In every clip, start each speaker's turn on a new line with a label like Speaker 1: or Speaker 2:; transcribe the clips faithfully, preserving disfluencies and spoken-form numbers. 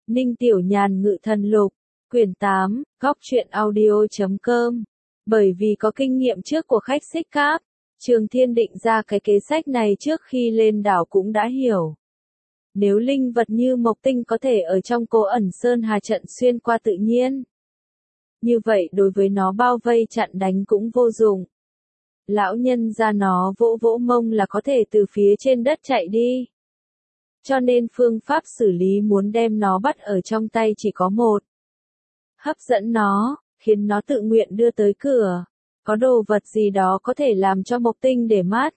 Speaker 1: Ninh Tiểu Nhàn Ngự Thần Lục, quyển tám, góc truyện audio chấm com. Bởi vì có kinh nghiệm trước của khách xích cáp, Trường Thiên định ra cái kế sách này trước khi lên đảo cũng đã hiểu. Nếu linh vật như mộc tinh có thể ở trong Cố Ẩn Sơn Hà trận xuyên qua tự nhiên, như vậy đối với nó bao vây chặn đánh cũng vô dụng. Lão nhân ra nó vỗ vỗ mông là có thể từ phía trên đất chạy đi. Cho nên phương pháp xử lý muốn đem nó bắt ở trong tay chỉ có một. Hấp dẫn nó, khiến nó tự nguyện đưa tới cửa. Có đồ vật gì đó có thể làm cho mộc tinh để mắt.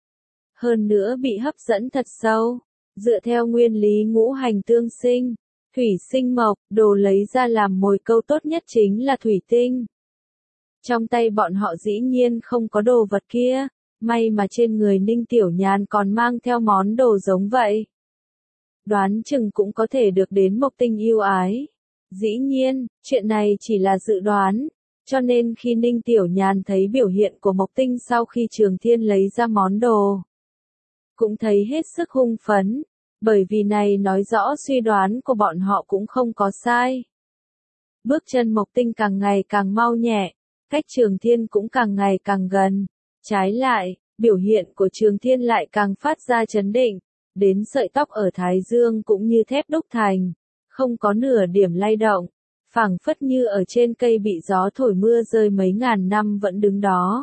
Speaker 1: Hơn nữa bị hấp dẫn thật sâu. Dựa theo nguyên lý ngũ hành tương sinh, thủy sinh mộc, đồ lấy ra làm mồi câu tốt nhất chính là thủy tinh. Trong tay bọn họ dĩ nhiên không có đồ vật kia, may mà trên người Ninh Tiểu Nhàn còn mang theo món đồ giống vậy. Đoán chừng cũng có thể được đến mộc tinh yêu ái. Dĩ nhiên, chuyện này chỉ là dự đoán, cho nên khi Ninh Tiểu Nhàn thấy biểu hiện của mộc tinh sau khi Trường Thiên lấy ra món đồ, cũng thấy hết sức hung phấn, bởi vì này nói rõ suy đoán của bọn họ cũng không có sai. Bước chân mộc tinh càng ngày càng mau nhẹ, cách Trường Thiên cũng càng ngày càng gần. Trái lại, biểu hiện của Trường Thiên lại càng phát ra chấn định, đến sợi tóc ở thái dương cũng như thép đúc thành, không có nửa điểm lay động, phảng phất như ở trên cây bị gió thổi mưa rơi mấy ngàn năm vẫn đứng đó.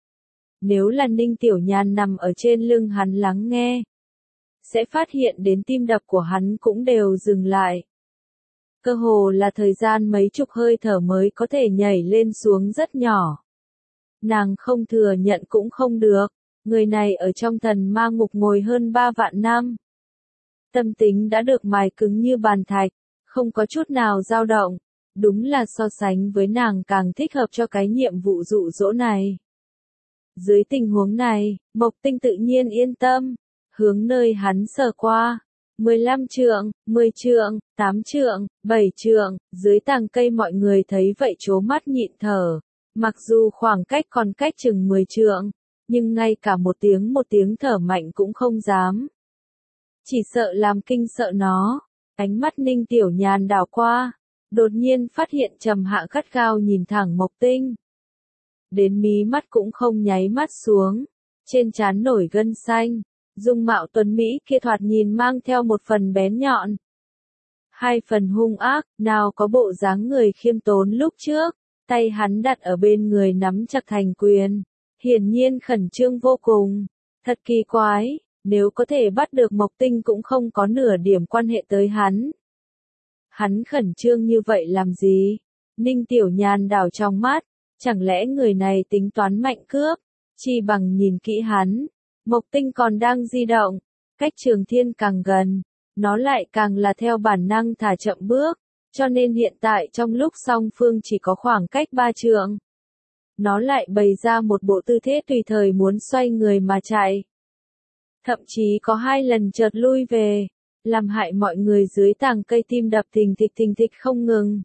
Speaker 1: Nếu là Ninh Tiểu Nhàn nằm ở trên lưng hắn lắng nghe, sẽ phát hiện đến tim đập của hắn cũng đều dừng lại. Cơ hồ là thời gian mấy chục hơi thở mới có thể nhảy lên xuống rất nhỏ. Nàng không thừa nhận cũng không được, người này ở trong thần ma ngục ngồi hơn ba vạn năm. Tâm tính đã được mài cứng như bàn thạch, không có chút nào dao động, đúng là so sánh với nàng càng thích hợp cho cái nhiệm vụ dụ dỗ này. Dưới tình huống này, mộc tinh tự nhiên yên tâm, hướng nơi hắn sờ qua. mười lăm trượng, mười trượng, tám trượng, bảy trượng, dưới tàng cây mọi người thấy vậy trố mắt nhịn thở. Mặc dù khoảng cách còn cách chừng mười trượng, nhưng ngay cả một tiếng một tiếng thở mạnh cũng không dám. Chỉ sợ làm kinh sợ nó. Ánh mắt Ninh Tiểu Nhàn đảo qua, đột nhiên phát hiện Trầm Hạ gắt gao nhìn thẳng mộc tinh. Đến mí mắt cũng không nháy mắt xuống, trên trán nổi gân xanh, dung mạo tuấn Mỹ kia thoạt nhìn mang theo một phần bén nhọn. Hai phần hung ác, nào có bộ dáng người khiêm tốn lúc trước, tay hắn đặt ở bên người nắm chặt thành quyền, hiển nhiên khẩn trương vô cùng. Thật kỳ quái, nếu có thể bắt được mộc tinh cũng không có nửa điểm quan hệ tới hắn. Hắn khẩn trương như vậy làm gì? Ninh Tiểu Nhàn đảo trong mắt, chẳng lẽ người này tính toán mạnh cướp, chi bằng nhìn kỹ hắn. Mộc tinh còn đang di động, cách Trường Thiên càng gần, nó lại càng là theo bản năng thả chậm bước, cho nên hiện tại trong lúc song phương chỉ có khoảng cách ba trượng. Nó lại bày ra một bộ tư thế tùy thời muốn xoay người mà chạy. Thậm chí có hai lần chợt lui về, làm hại mọi người dưới tàng cây tim đập thình thịch thình thịch không ngừng.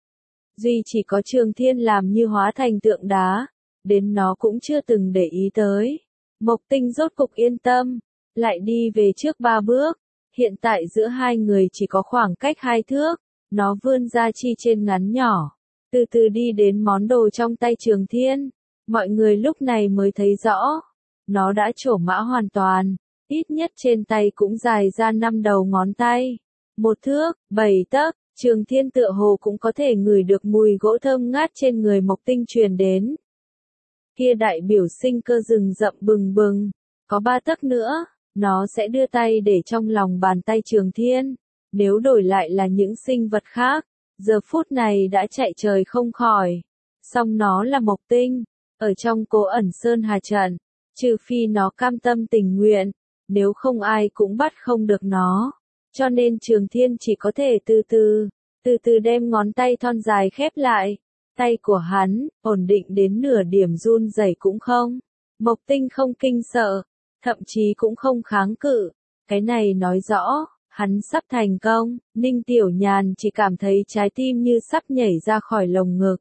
Speaker 1: Duy chỉ có Trường Thiên làm như hóa thành tượng đá, đến nó cũng chưa từng để ý tới. Mộc tinh rốt cục yên tâm, lại đi về trước ba bước, hiện tại giữa hai người chỉ có khoảng cách hai thước, nó vươn ra chi trên ngắn nhỏ, từ từ đi đến món đồ trong tay Trường Thiên. Mọi người lúc này mới thấy rõ, nó đã trổ mã hoàn toàn, ít nhất trên tay cũng dài ra năm đầu ngón tay, một thước, bảy tấc. Trường Thiên tựa hồ cũng có thể ngửi được mùi gỗ thơm ngát trên người mộc tinh truyền đến. Kia đại biểu sinh cơ rừng rậm bừng bừng, có ba tấc nữa, nó sẽ đưa tay để trong lòng bàn tay Trường Thiên. Nếu đổi lại là những sinh vật khác, giờ phút này đã chạy trời không khỏi. Song nó là mộc tinh, ở trong Cố Ẩn Sơn Hà trận, trừ phi nó cam tâm tình nguyện, nếu không ai cũng bắt không được nó. Cho nên Trường Thiên chỉ có thể từ từ, từ từ đem ngón tay thon dài khép lại. Tay của hắn, ổn định đến nửa điểm run rẩy cũng không. Mộc tinh không kinh sợ, thậm chí cũng không kháng cự. Cái này nói rõ, hắn sắp thành công. Ninh Tiểu Nhàn chỉ cảm thấy trái tim như sắp nhảy ra khỏi lồng ngực.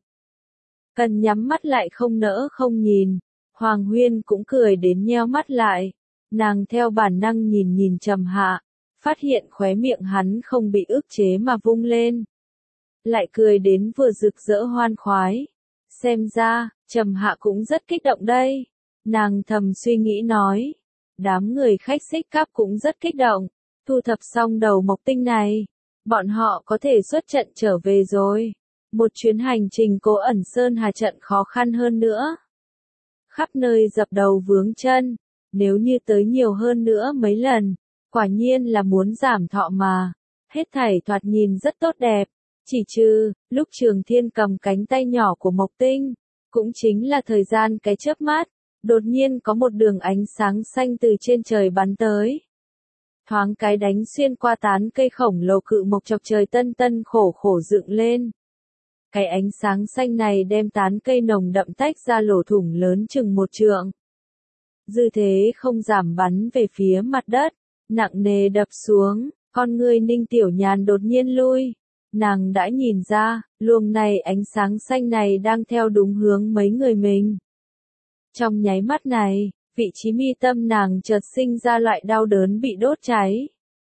Speaker 1: Cần nhắm mắt lại không nỡ không nhìn. Hoàng Huyên cũng cười đến nheo mắt lại. Nàng theo bản năng nhìn nhìn Trầm Hạ. phát hiện khóe miệng hắn không bị ức chế mà vung lên. Lại cười đến vừa rực rỡ hoan khoái. Xem ra, Trầm Hạ cũng rất kích động đây. Nàng thầm suy nghĩ nói. Đám người khách xích cáp cũng rất kích động. Thu thập xong đầu mộc tinh này. Bọn họ có thể xuất trận trở về rồi. Một chuyến hành trình Cố Ẩn Sơn Hà trận khó khăn hơn nữa. Khắp nơi dập đầu vướng chân. Nếu như tới nhiều hơn nữa mấy lần. Quả nhiên là muốn giảm thọ mà. Hết thảy thoạt nhìn rất tốt đẹp. Chỉ trừ, lúc Trường Thiên cầm cánh tay nhỏ của Mộc Tinh, cũng chính là thời gian cái chớp mắt, đột nhiên có một đường ánh sáng xanh từ trên trời bắn tới. Thoáng cái đánh xuyên qua tán cây khổng lồ cự mộc chọc trời tân tân khổ khổ dựng lên. Cái ánh sáng xanh này đem tán cây nồng đậm tách ra lỗ thủng lớn chừng một trượng. Dư thế không giảm bắn về phía mặt đất, nặng nề đập xuống, con người Ninh Tiểu Nhàn đột nhiên lui. Nàng đã nhìn ra, luồng này ánh sáng xanh này đang theo đúng hướng mấy người mình. Trong nháy mắt này, vị trí mi tâm nàng chợt sinh ra loại đau đớn bị đốt cháy.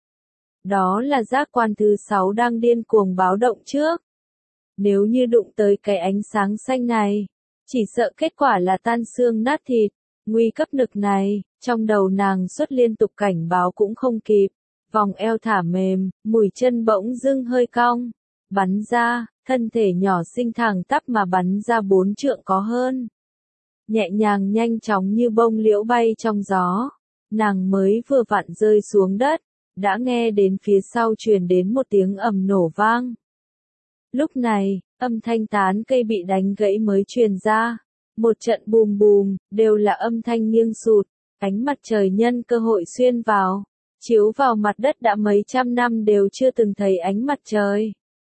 Speaker 1: Đó là giác quan thứ sáu đang điên cuồng báo động trước. Nếu như đụng tới cái ánh sáng xanh này, chỉ sợ kết quả là tan xương nát thịt. Nguy cấp nực này, trong đầu nàng xuất liên tục cảnh báo cũng không kịp. Vòng eo thả mềm, mũi chân bỗng dưng hơi cong, bắn ra, thân thể nhỏ xinh thẳng tắp mà bắn ra bốn trượng có hơn. Nhẹ nhàng nhanh chóng như bông liễu bay trong gió, nàng mới vừa vặn rơi xuống đất, đã nghe đến phía sau truyền đến một tiếng ầm nổ vang. Lúc này, âm thanh tán cây bị đánh gãy mới truyền ra, một trận bùm bùm, đều là âm thanh nghiêng sụt, ánh mặt trời nhân cơ hội xuyên vào. Chiếu vào mặt đất đã mấy trăm năm đều chưa từng thấy ánh mặt trời.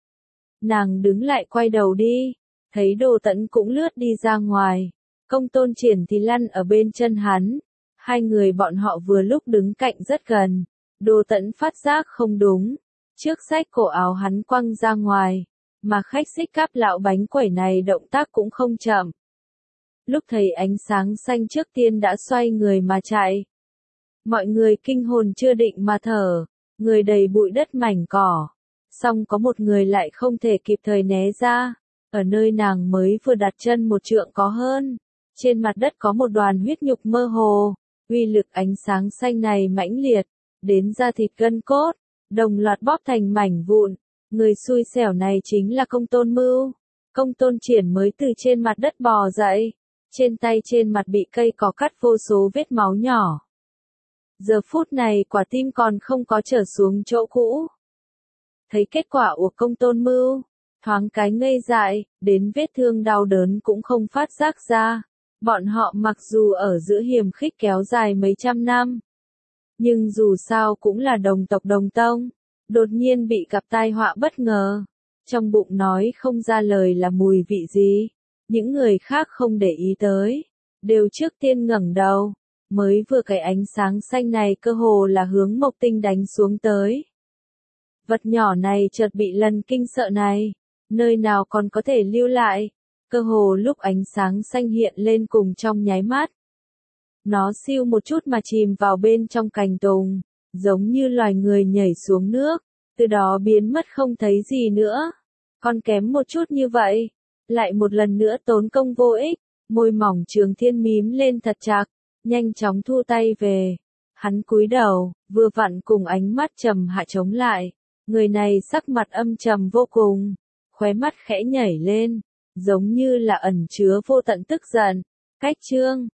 Speaker 1: Nàng đứng lại quay đầu đi, thấy Đồ Tẫn cũng lướt đi ra ngoài, Công Tôn Triển thì lăn ở bên chân hắn. Hai người bọn họ vừa lúc đứng cạnh rất gần, Đồ Tẫn phát giác không đúng, trước xách cổ áo hắn quăng ra ngoài, mà khách xích cáp lão bánh quẩy này động tác cũng không chậm. Lúc thấy ánh sáng xanh trước tiên đã xoay người mà chạy. Mọi người kinh hồn chưa định mà thở, người đầy bụi đất mảnh cỏ. Song có một người lại không thể kịp thời né ra, ở nơi nàng mới vừa đặt chân một trượng có hơn. Trên mặt đất có một đoàn huyết nhục mơ hồ, uy lực ánh sáng xanh này mãnh liệt, đến da thịt gân cốt, đồng loạt bóp thành mảnh vụn. Người xui xẻo này chính là Công Tôn Mưu. Công Tôn Triển mới từ trên mặt đất bò dậy, trên tay trên mặt bị cây cỏ cắt vô số vết máu nhỏ. Giờ phút này quả tim còn không có trở xuống chỗ cũ. Thấy kết quả của Công Tôn Mưu, thoáng cái ngây dại, đến vết thương đau đớn cũng không phát giác ra. Bọn họ mặc dù ở giữa hiềm khích kéo dài mấy trăm năm, nhưng dù sao cũng là đồng tộc đồng tông, đột nhiên bị gặp tai họa bất ngờ. Trong bụng nói không ra lời là mùi vị gì, những người khác không để ý tới, đều trước tiên ngẩng đầu. Mới vừa cái ánh sáng xanh này cơ hồ là hướng Mộc Tinh đánh xuống tới. Vật nhỏ này chợt bị lần kinh sợ này, nơi nào còn có thể lưu lại, cơ hồ lúc ánh sáng xanh hiện lên cùng trong nháy mắt. Nó siêu một chút mà chìm vào bên trong cành tùng, giống như loài người nhảy xuống nước, từ đó biến mất không thấy gì nữa. Còn kém một chút như vậy, lại một lần nữa tốn công vô ích, môi mỏng Trường Thiên mím lên thật chặt. Nhanh chóng thu tay về. Hắn cúi đầu, vừa vặn cùng ánh mắt Trầm Hạ chống lại. Người này sắc mặt âm trầm vô cùng, khóe mắt khẽ nhảy lên, giống như là ẩn chứa vô tận tức giận. Cách chương